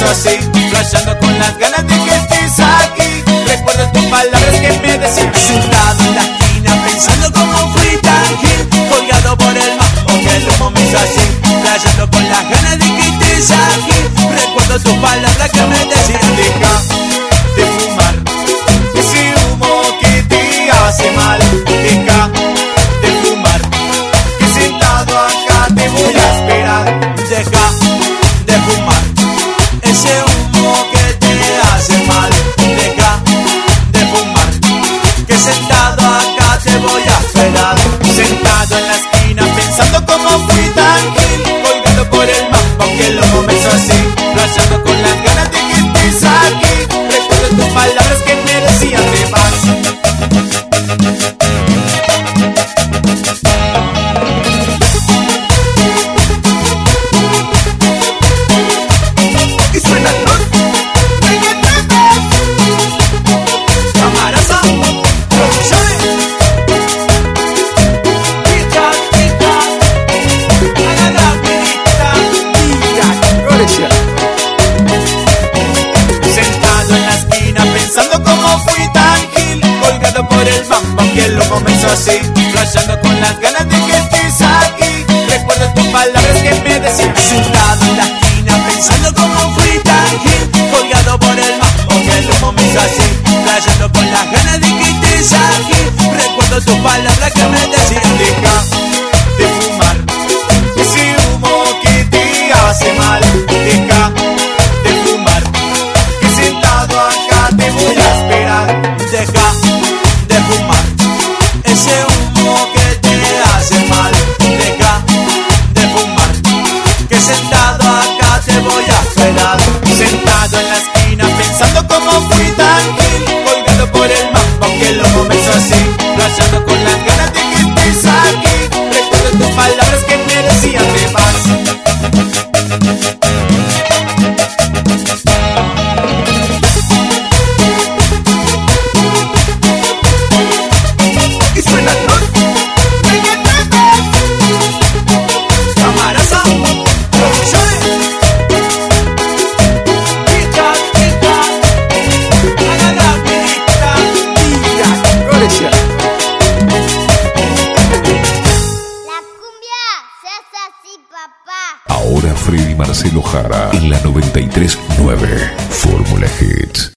comenzó así, flasheando con las ganas de que estés aquí. Recuerdo tus palabras que me decían, sentado en la esquina pensando cómo fui tan gil, colgado por el mambo que lo comenzó así, flasheando con las ganas de que estés aquí. Recuerdo tus palabras que me decían, deja de fumar ese humo que te hace mal, deja de fumar, que sentado acá te voy a esperar. Deja de fumar ese humo que te hace mal, deja de fumar, que sentado acá te voy a esperar. Sentado en la esquina pensando cómo fui tan gil, colgado por el mambo que lo comenzó así, flasheando con las ganas de que estés aquí. Recuerdo tus palabras que me decían te vas. Por el mambo que lo comenzó así, flasheando con las ganas de que estés aquí. Recuerdo tus palabras que me decían, sentado en la esquina pensando cómo fui tan gil, colgado por el mambo que lo comenzó así, flasheando con las ganas de que estés aquí. Recuerdo tus palabras que me decían, deja de fumar ese humo que te hace mal, deja de fumar, que sentado acá te voy a esperar. Deja de fumar ese humo que te hace mal, deja de fumar, que sentado acá te voy a esperar. Sentado en la esquina pensando cómo fui tan gil, colgado por el mambo que lo comenzó así, flasheando con las ganas de que estés aquí. Recuerdo tus palabras que me decían te vas. Ahora Freddy Marcelo Jara en la 93.9 Fórmula Hits.